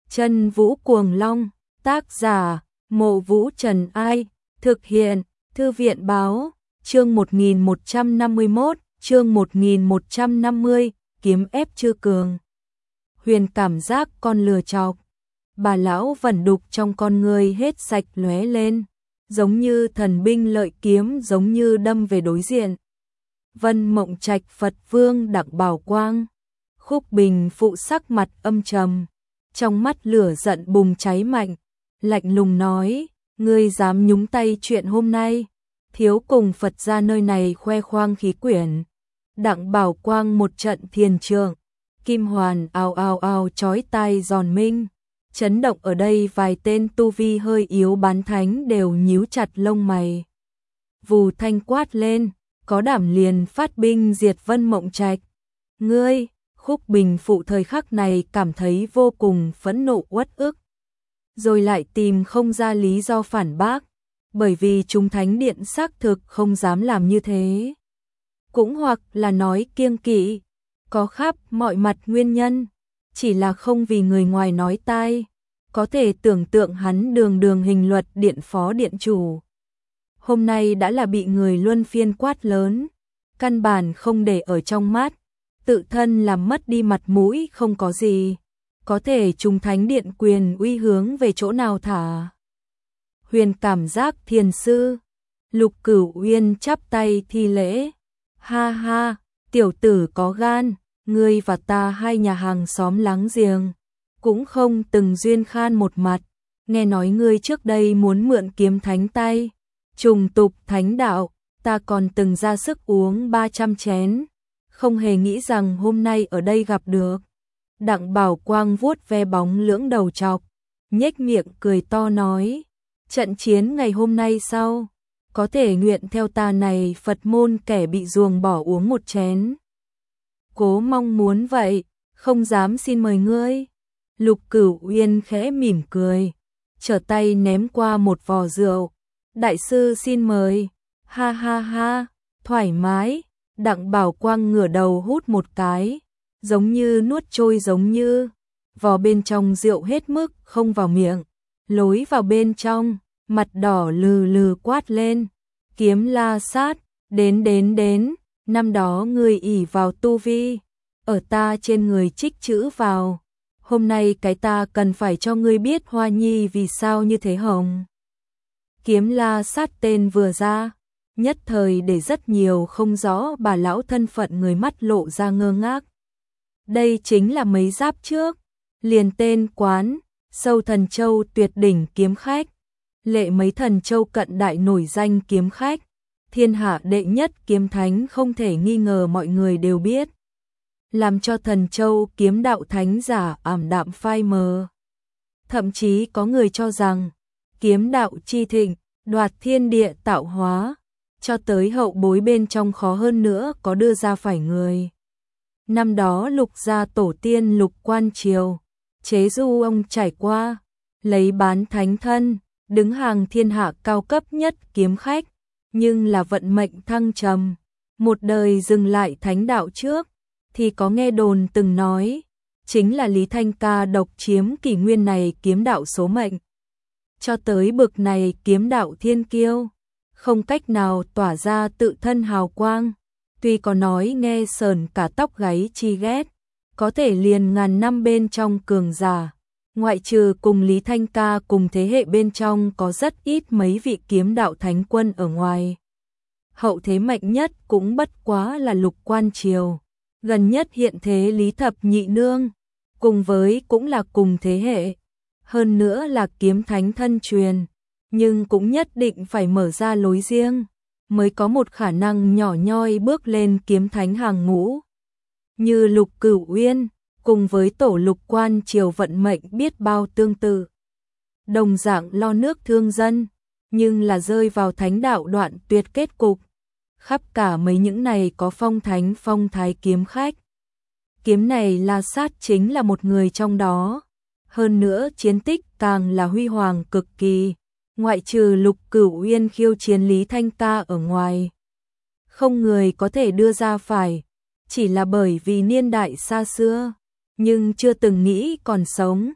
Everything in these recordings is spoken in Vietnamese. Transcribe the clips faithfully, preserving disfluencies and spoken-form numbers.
Chân Vũ Cuồng Long, tác giả, Mộ Vũ Trần Ai, thực hiện, Thư viện Báo, chương một nghìn một trăm năm mươi mốt, chương một nghìn một trăm năm mươi, kiếm ép Chư Cường. Huyền cảm giác con lừa chọc, bà lão vẩn đục trong con người hết sạch lóe lên, giống như thần binh lợi kiếm giống như đâm về đối diện. Vân Mộng Trạch Phật Vương Đặng Bảo Quang, Khúc Bình phụ sắc mặt âm trầm, trong mắt lửa giận bùng cháy mạnh, lạnh lùng nói, ngươi dám nhúng tay chuyện hôm nay, thiếu cùng Phật ra nơi này khoe khoang khí quyển. Đặng Bảo Quang một trận thiền trượng, kim hoàn ào ào ào chói tai giòn minh, chấn động ở đây vài tên tu vi hơi yếu bán thánh đều nhíu chặt lông mày. Vù thanh quát lên, có đảm liền phát binh diệt Vân Mộng Trạch. Ngươi, Khúc Bình phụ thời khắc này cảm thấy vô cùng phẫn nộ uất ức, rồi lại tìm không ra lý do phản bác, bởi vì chúng thánh điện xác thực không dám làm như thế. Cũng hoặc là nói kiêng kỵ, có khắp mọi mặt nguyên nhân, chỉ là không vì người ngoài nói tai, có thể tưởng tượng hắn đường đường hình luật điện phó điện chủ. Hôm nay đã là bị người luân phiên quát lớn, căn bản không để ở trong mắt, tự thân làm mất đi mặt mũi không có gì, có thể trùng thánh điện quyền uy hướng về chỗ nào thả. Huyền cảm giác thiền sư, Lục Cửu Uyên chắp tay thi lễ, ha ha, tiểu tử có gan, ngươi và ta hai nhà hàng xóm láng giềng, cũng không từng duyên khan một mặt, nghe nói ngươi trước đây muốn mượn kiếm thánh tay, trùng tục thánh đạo, ta còn từng ra sức uống ba trăm chén, không hề nghĩ rằng hôm nay ở đây gặp được. Đặng Bảo Quang vuốt ve bóng lưỡng đầu trọc, nhếch miệng cười to nói, trận chiến ngày hôm nay sau, có thể nguyện theo ta này Phật môn kẻ bị ruồng bỏ uống một chén. Cố mong muốn vậy, không dám xin mời ngươi. Lục Cửu Uyên khẽ mỉm cười, trở tay ném qua một vò rượu, đại sư xin mời, ha ha ha, thoải mái. Đặng Bảo Quang ngửa đầu hút một cái, giống như nuốt trôi giống như, vò bên trong rượu hết mức không vào miệng, lối vào bên trong, mặt đỏ lừ lừ quát lên, Kiếm La Sát, đến đến đến, năm đó ngươi ỷ vào tu vi, ở ta trên người trích chữ vào, hôm nay cái ta cần phải cho ngươi biết Hoa Nhi vì sao như thế hồng. Kiếm La Sát tên vừa ra, nhất thời để rất nhiều không rõ bà lão thân phận người mắt lộ ra ngơ ngác. Đây chính là mấy giáp trước, liền tên quán, Sâu Thần Châu tuyệt đỉnh kiếm khách, lệ mấy thần châu cận đại nổi danh kiếm khách, thiên hạ đệ nhất kiếm thánh không thể nghi ngờ mọi người đều biết, làm cho Thần Châu kiếm đạo thánh giả ảm đạm phai mờ. Thậm chí có người cho rằng, kiếm đạo chi thịnh, đoạt thiên địa tạo hóa, cho tới hậu bối bên trong khó hơn nữa có đưa ra phải người. Năm đó Lục gia tổ tiên Lục Quan Triều, chế du ông trải qua, lấy bán thánh thân, đứng hàng thiên hạ cao cấp nhất kiếm khách, nhưng là vận mệnh thăng trầm, một đời dừng lại thánh đạo trước, thì có nghe đồn từng nói, chính là Lý Thanh Ca độc chiếm kỷ nguyên này kiếm đạo số mệnh. Cho tới bực này kiếm đạo thiên kiêu, không cách nào tỏa ra tự thân hào quang, tuy có nói nghe sờn cả tóc gáy chi ghét, có thể liền ngàn năm bên trong cường giả, ngoại trừ cùng Lý Thanh Ca cùng thế hệ bên trong có rất ít mấy vị kiếm đạo thánh quân ở ngoài. Hậu thế mạnh nhất cũng bất quá là Lục Quan Triều, gần nhất hiện thế Lý Thập Nhị Nương, cùng với cũng là cùng thế hệ, hơn nữa là kiếm thánh thân truyền, nhưng cũng nhất định phải mở ra lối riêng, mới có một khả năng nhỏ nhoi bước lên kiếm thánh hàng ngũ. Như Lục Cửu Uyên, cùng với tổ Lục Quan Triều vận mệnh biết bao tương tự. Đồng dạng lo nước thương dân, nhưng là rơi vào thánh đạo đoạn tuyệt kết cục. Khắp cả mấy những này có phong thánh phong thái kiếm khách. Kiếm này La Sát chính là một người trong đó. Hơn nữa chiến tích càng là huy hoàng cực kỳ. Ngoại trừ Lục Cửu Uyên khiêu chiến Lý Thanh Ca ở ngoài, không người có thể đưa ra phải, chỉ là bởi vì niên đại xa xưa, nhưng chưa từng nghĩ còn sống.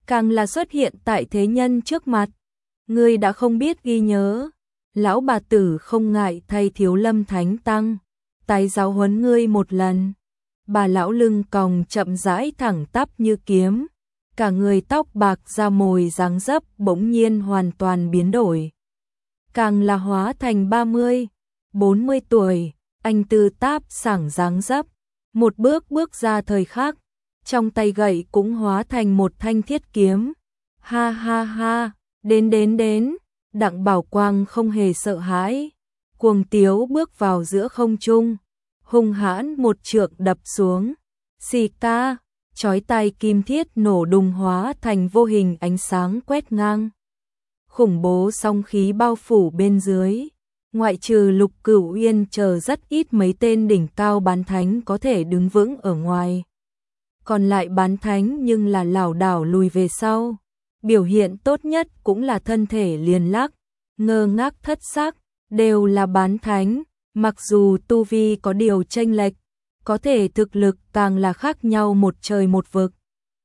càng là xuất hiện tại thế nhân trước mặt. Ngươi đã không biết ghi nhớ, lão bà tử không ngại thay Thiếu Lâm Thánh Tăng, tái giáo huấn ngươi một lần. Bà lão lưng còng chậm rãi thẳng tắp như kiếm, cả người tóc bạc da mồi dáng dấp bỗng nhiên hoàn toàn biến đổi. Càng là hóa thành ba mươi, bốn mươi tuổi, anh tư táp sảng dáng dấp, một bước bước ra thời khắc, trong tay gậy cũng hóa thành một thanh thiết kiếm. Ha ha ha, đến đến đến, Đặng Bảo Quang không hề sợ hãi, cuồng tiếu bước vào giữa không trung, hung hãn một trượng đập xuống. Xì ca, chói tai kim thiết nổ đùng hóa thành vô hình ánh sáng quét ngang. Khủng bố song khí bao phủ bên dưới, ngoại trừ Lục Cửu Uyên chờ rất ít mấy tên đỉnh cao bán thánh có thể đứng vững ở ngoài. Còn lại bán thánh nhưng là lảo đảo lùi về sau, biểu hiện tốt nhất cũng là thân thể liền lắc, ngơ ngác thất sắc, đều là bán thánh, mặc dù tu vi có điều chênh lệch, có thể thực lực càng là khác nhau một trời một vực.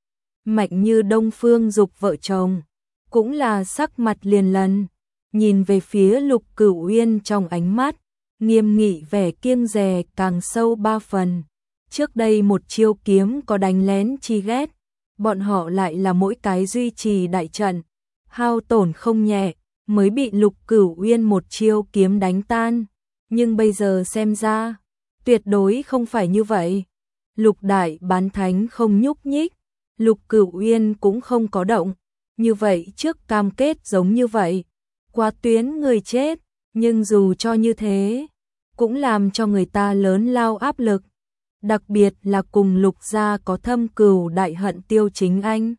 Mạnh như Đông Phương Dục vợ chồng, cũng là sắc mặt liền lần, nhìn về phía Lục Cửu Uyên trong ánh mắt, nghiêm nghị vẻ kiêng dè càng sâu ba phần. Trước đây một chiêu kiếm có đánh lén chi ghét, bọn họ lại là mỗi cái duy trì đại trận, hao tổn không nhẹ, mới bị Lục Cửu Uyên một chiêu kiếm đánh tan. Nhưng bây giờ xem ra, tuyệt đối không phải như vậy. Lục đại bán thánh không nhúc nhích, Lục Cửu Uyên cũng không có động. Như vậy trước cam kết giống như vậy, qua tuyến người chết, nhưng dù cho như thế, cũng làm cho người ta lớn lao áp lực. Đặc biệt là cùng Lục gia có thâm cừu đại hận Tiêu Chính Anh.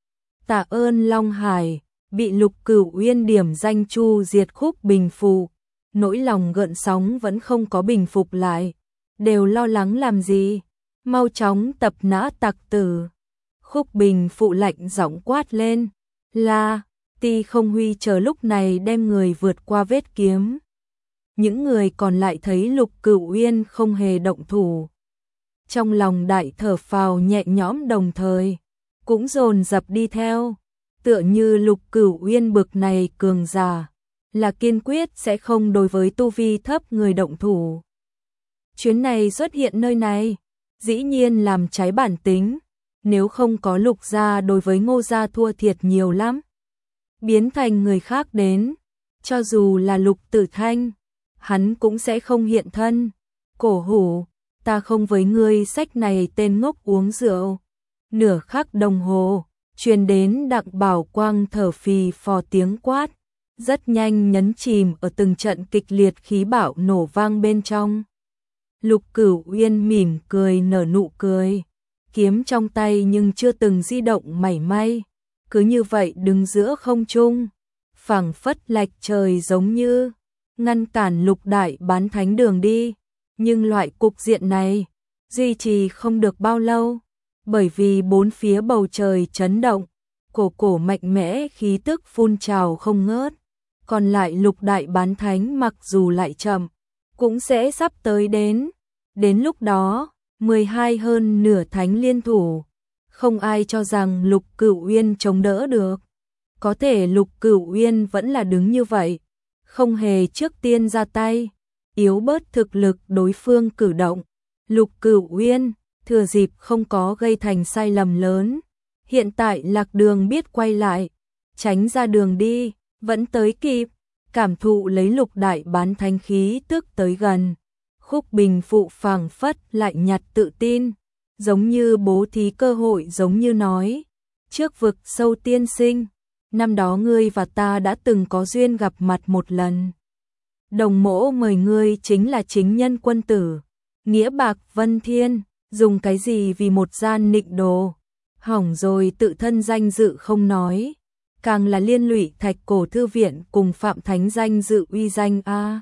Tạ ơn Long Hải, bị Lục Cửu Uyên điểm danh chu diệt Khúc Bình Phụ, nỗi lòng gợn sóng vẫn không có bình phục lại, đều lo lắng làm gì, mau chóng tập nã tặc tử. Khúc Bình Phụ lạnh giọng quát lên, là, Ti Không Huy chờ lúc này đem người vượt qua vết kiếm. Những người còn lại thấy Lục Cửu Uyên không hề động thủ, trong lòng đại thở phào nhẹ nhõm, đồng thời cũng dồn dập đi theo, tựa như Lục Cửu Uyên bực này cường giả, là kiên quyết sẽ không đối với tu vi thấp người động thủ. Chuyến này xuất hiện nơi này, dĩ nhiên làm trái bản tính, nếu không có Lục gia đối với Ngô gia thua thiệt nhiều lắm. Biến thành người khác đến, cho dù là Lục Tử Thanh, hắn cũng sẽ không hiện thân. Cổ hủ, ta không với ngươi sách này tên ngốc uống rượu. Nửa khắc đồng hồ, truyền đến Đặng Bảo Quang thở phì phò tiếng quát, rất nhanh nhấn chìm ở từng trận kịch liệt khí bạo nổ vang bên trong. Lục Cửu Uyên mỉm cười nở nụ cười, kiếm trong tay nhưng chưa từng di động mảy may, cứ như vậy đứng giữa không trung, phảng phất lệch trời, giống như ngăn cản Lục đại bán thánh đường đi. Nhưng loại cục diện này duy trì không được bao lâu, bởi vì bốn phía bầu trời chấn động, cổ cổ mạnh mẽ khí tức phun trào không ngớt. Còn lại Lục đại bán thánh mặc dù lại chậm, cũng sẽ sắp tới đến. Đến lúc đó, mười hai hơn nửa thánh liên thủ, không ai cho rằng Lục Cửu Uyên chống đỡ được. Có thể Lục Cửu Uyên vẫn là đứng như vậy, không hề trước tiên ra tay, yếu bớt thực lực đối phương cử động. Lục Cửu Uyên thừa dịp không có gây thành sai lầm lớn, hiện tại lạc đường biết quay lại, tránh ra đường đi, vẫn tới kịp, cảm thụ lấy Lục đại bán thánh khí tức tới gần. Khúc Bình Phụ phảng phất lại nhặt tự tin, giống như bố thí cơ hội, giống như nói, trước vực sâu tiên sinh, năm đó ngươi và ta đã từng có duyên gặp mặt một lần. Đồng mỗ mời ngươi chính là chính nhân quân tử, nghĩa bạc vân thiên, dùng cái gì vì một gian nịnh đồ, hỏng rồi tự thân danh dự không nói, càng là liên lụy Thạch Cổ thư viện cùng Phạm Thánh danh dự uy danh a.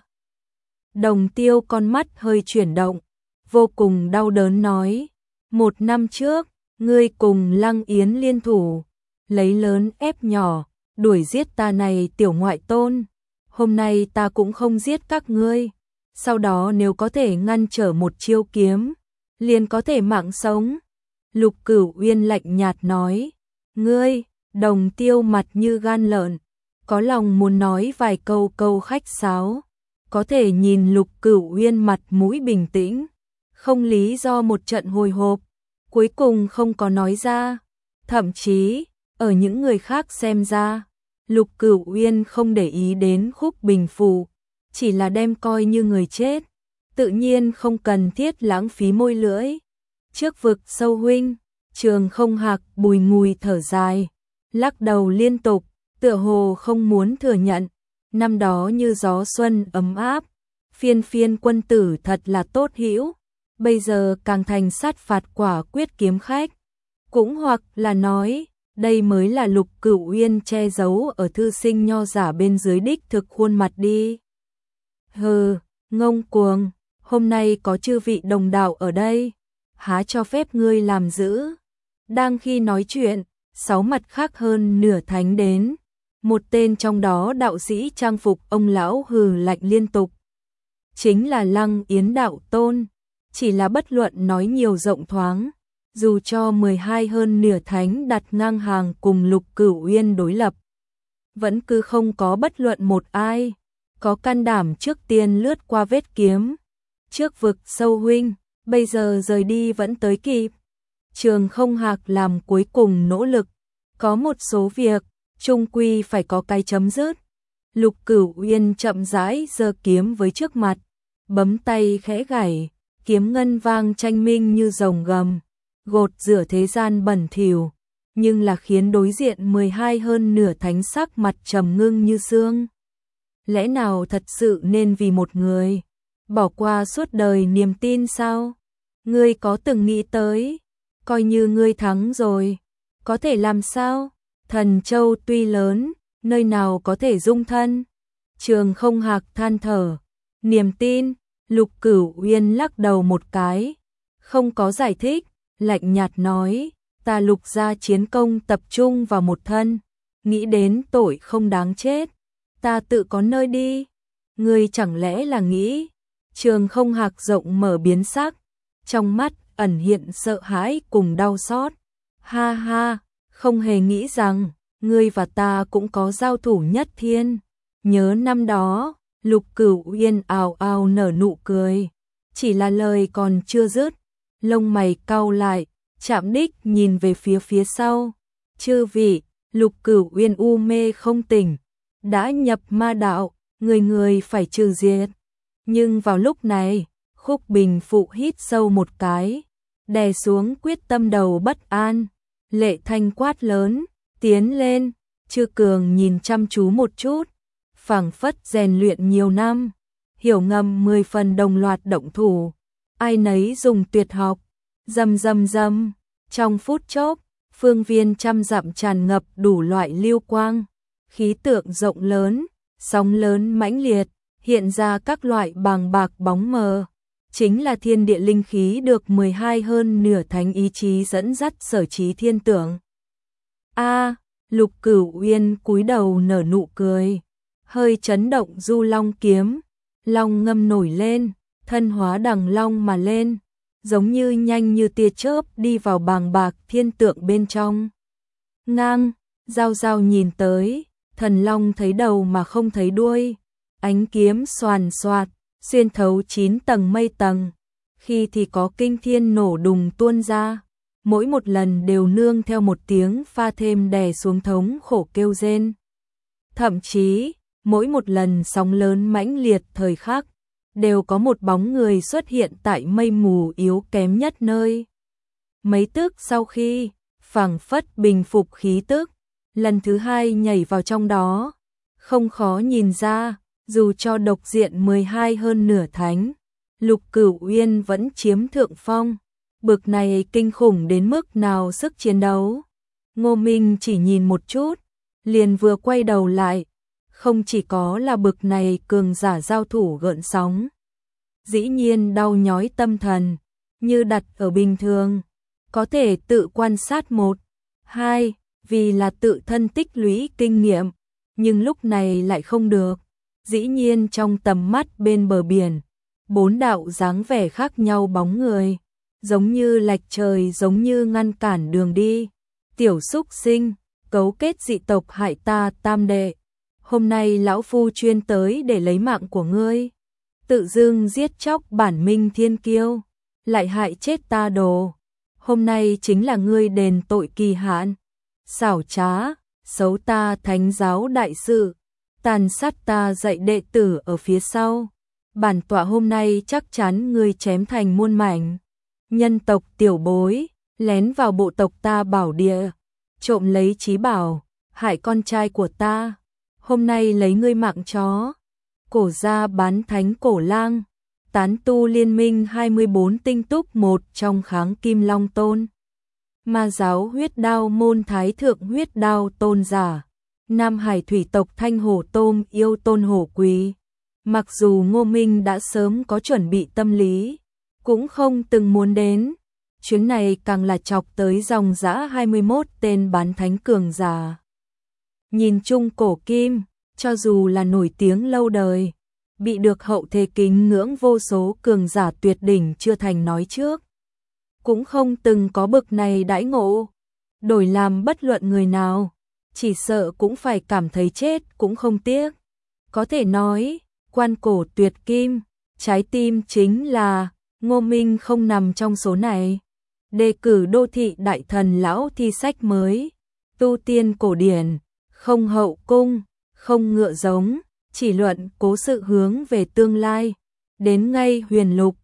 Đồng Tiêu con mắt hơi chuyển động, vô cùng đau đớn nói, một năm trước, ngươi cùng Lăng Yến liên thủ, lấy lớn ép nhỏ, đuổi giết ta này tiểu ngoại tôn. Hôm nay ta cũng không giết các ngươi, sau đó nếu có thể ngăn trở một chiêu kiếm, liền có thể mạng sống. Lục Cửu Uyên lạnh nhạt nói, ngươi, Đồng Tiêu mặt như gan lợn, có lòng muốn nói vài câu câu khách sáo, có thể nhìn Lục Cửu Uyên mặt mũi bình tĩnh, không lý do một trận hồi hộp, cuối cùng không có nói ra, thậm chí, ở những người khác xem ra, Lục Cửu Uyên không để ý đến Khúc Bình Phủ, chỉ là đem coi như người chết, tự nhiên không cần thiết lãng phí môi lưỡi. Trước vực sâu huynh, Trường Không Hạc bùi ngùi thở dài, lắc đầu liên tục, tựa hồ không muốn thừa nhận, năm đó như gió xuân ấm áp, Phiên Phiên quân tử thật là tốt hữu, bây giờ càng thành sát phạt quả quyết kiếm khách, cũng hoặc là nói, đây mới là Lục Cửu Uyên che giấu ở thư sinh nho giả bên dưới đích thực khuôn mặt đi. Hừ, ngông cuồng, hôm nay có chư vị đồng đạo ở đây, há cho phép ngươi làm dữ. Đang khi nói chuyện, sáu mặt khác hơn nửa thánh đến, một tên trong đó đạo sĩ trang phục ông lão hừ lạnh liên tục. Chính là Lăng Yến đạo tôn, chỉ là bất luận nói nhiều rộng thoáng, dù cho mười hai hơn nửa thánh đặt ngang hàng cùng Lục Cửu Uyên đối lập, vẫn cứ không có bất luận một ai có can đảm trước tiên lướt qua vết kiếm. Trước vực sâu huynh, bây giờ rời đi vẫn tới kịp. Trường Không Hạc làm cuối cùng nỗ lực, có một số việc chung quy phải có cái chấm dứt. Lục Cửu Uyên chậm rãi giơ kiếm với trước mặt, bấm tay khẽ gảy, kiếm ngân vang tranh minh như rồng gầm, gột rửa thế gian bẩn thỉu, nhưng là khiến đối diện mười hai hơn nửa thánh sắc mặt trầm ngưng như xương. Lẽ nào thật sự nên vì một người bỏ qua suốt đời niềm tin sao? Ngươi có từng nghĩ tới, coi như ngươi thắng rồi, có thể làm sao? Thần Châu tuy lớn, nơi nào có thể dung thân? Trường Không Hạc than thở, niềm tin. Lục Cửu Uyên lắc đầu một cái, không có giải thích, lạnh nhạt nói, ta Lục gia chiến công tập trung vào một thân, nghĩ đến tội không đáng chết, ta tự có nơi đi. Ngươi chẳng lẽ là nghĩ? Trường Không Hạc rộng mở biến sắc, trong mắt ẩn hiện sợ hãi cùng đau xót. Ha ha, không hề nghĩ rằng ngươi và ta cũng có giao thủ nhất thiên. Nhớ năm đó, Lục Cửu Uyên ào ào nở nụ cười, chỉ là lời còn chưa dứt, lông mày cau lại, chạm đích nhìn về phía phía sau. Chư vị, Lục Cửu Uyên u mê không tỉnh, đã nhập ma đạo, người người phải trừ diệt. Nhưng vào lúc này, Khúc Bình Phụ hít sâu một cái, đè xuống quyết tâm đầu bất an, lệ thanh quát lớn, tiến lên. Chư Cường nhìn chăm chú một chút, phảng phất rèn luyện nhiều năm, hiểu ngầm mười phần đồng loạt động thủ, ai nấy dùng tuyệt học, rầm rầm rầm, trong phút chốc, phương viên trăm dặm tràn ngập đủ loại lưu quang, khí tượng rộng lớn, sóng lớn mãnh liệt, hiện ra các loại bàng bạc bóng mờ, chính là thiên địa linh khí được mười hai hơn nửa thánh ý chí dẫn dắt sở trí thiên tượng. A, Lục Cửu Uyên cúi đầu nở nụ cười, hơi chấn động du long kiếm, long ngâm nổi lên, thân hóa đằng long mà lên, giống như nhanh như tia chớp đi vào bàng bạc thiên tượng bên trong. Ngang, Giao Giao nhìn tới, thần long thấy đầu mà không thấy đuôi, ánh kiếm xoàn xoạt, xuyên thấu chín tầng mây tầng, khi thì có kinh thiên nổ đùng tuôn ra, mỗi một lần đều nương theo một tiếng pha thêm đè xuống thống khổ kêu rên. Thậm chí, mỗi một lần sóng lớn mãnh liệt thời khắc, đều có một bóng người xuất hiện tại mây mù yếu kém nhất nơi. Mấy tức sau khi, phảng phất bình phục khí tức, lần thứ hai nhảy vào trong đó, không khó nhìn ra, dù cho độc diện mười hai hơn nửa thánh, Lục Cửu Uyên vẫn chiếm thượng phong, bực này kinh khủng đến mức nào sức chiến đấu. Ngô Minh chỉ nhìn một chút, liền vừa quay đầu lại, không chỉ có là bực này cường giả giao thủ gợn sóng, dĩ nhiên đau nhói tâm thần, như đặt ở bình thường, có thể tự quan sát một, hai, vì là tự thân tích lũy kinh nghiệm, nhưng lúc này lại không được, dĩ nhiên trong tầm mắt bên bờ biển, bốn đạo dáng vẻ khác nhau bóng người, giống như lệch trời giống như ngăn cản đường đi, tiểu xúc sinh, cấu kết dị tộc hại ta tam đệ. Hôm nay lão phu chuyên tới để lấy mạng của ngươi. Tự dưng giết chóc bản minh thiên kiêu, lại hại chết ta đồ. Hôm nay chính là ngươi đền tội kỳ hạn. Xảo trá, xấu ta thánh giáo đại sự, tàn sát ta dạy đệ tử ở phía sau. Bản tọa hôm nay chắc chắn ngươi chém thành muôn mảnh. Nhân tộc tiểu bối, lén vào bộ tộc ta bảo địa, trộm lấy trí bảo, hại con trai của ta. Hôm nay lấy ngươi mạng chó. Cổ gia bán thánh cổ lang, tán tu liên minh hai mươi bốn tinh túc một trong kháng kim long tôn. Ma giáo huyết đao môn thái thượng huyết đao tôn giả. Nam hải thủy tộc thanh hổ tôm yêu tôn hổ quý. Mặc dù Ngô Minh đã sớm có chuẩn bị tâm lý, cũng không từng muốn đến. Chuyến này càng là chọc tới dòng dã hai mươi mốt tên bán thánh cường giả. Nhìn chung cổ kim, cho dù là nổi tiếng lâu đời, bị được hậu thế kính ngưỡng vô số cường giả tuyệt đỉnh chưa thành nói trước, cũng không từng có bực này đãi ngộ. Đổi làm bất luận người nào, chỉ sợ cũng phải cảm thấy chết cũng không tiếc. Có thể nói, quan cổ tuyệt kim, trái tim chính là Ngô Minh không nằm trong số này. Đề cử đô thị đại thần lão thi sách mới, tu tiên cổ điển, không hậu cung, không ngựa giống, chỉ luận cố sự hướng về tương lai, đến ngay huyền lục,